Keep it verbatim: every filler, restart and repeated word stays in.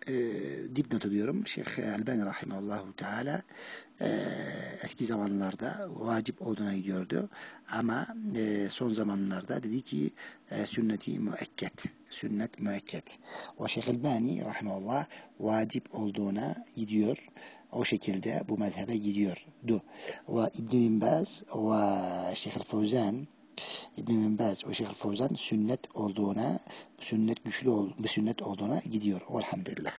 e, dipnotu diyorum. Şeyh Albani Rahimahullahu Teala e, eski zamanlarda vacip olduğuna gidiyordu. Ama e, son zamanlarda dedi ki e, sünneti müekket. Sünnet müekket. O Şeyh Albani Rahimahullah vacip olduğuna gidiyor. O şekilde bu mezhebe gidiyordu. Ve İbn-i Bin Baz ve Şeyh Fevzan İbn-i Bin Baz ve Şeyh Fevzan sünnet olduğuna, sünnet güçlü ol, bir sünnet olduğuna gidiyor. Elhamdülillah.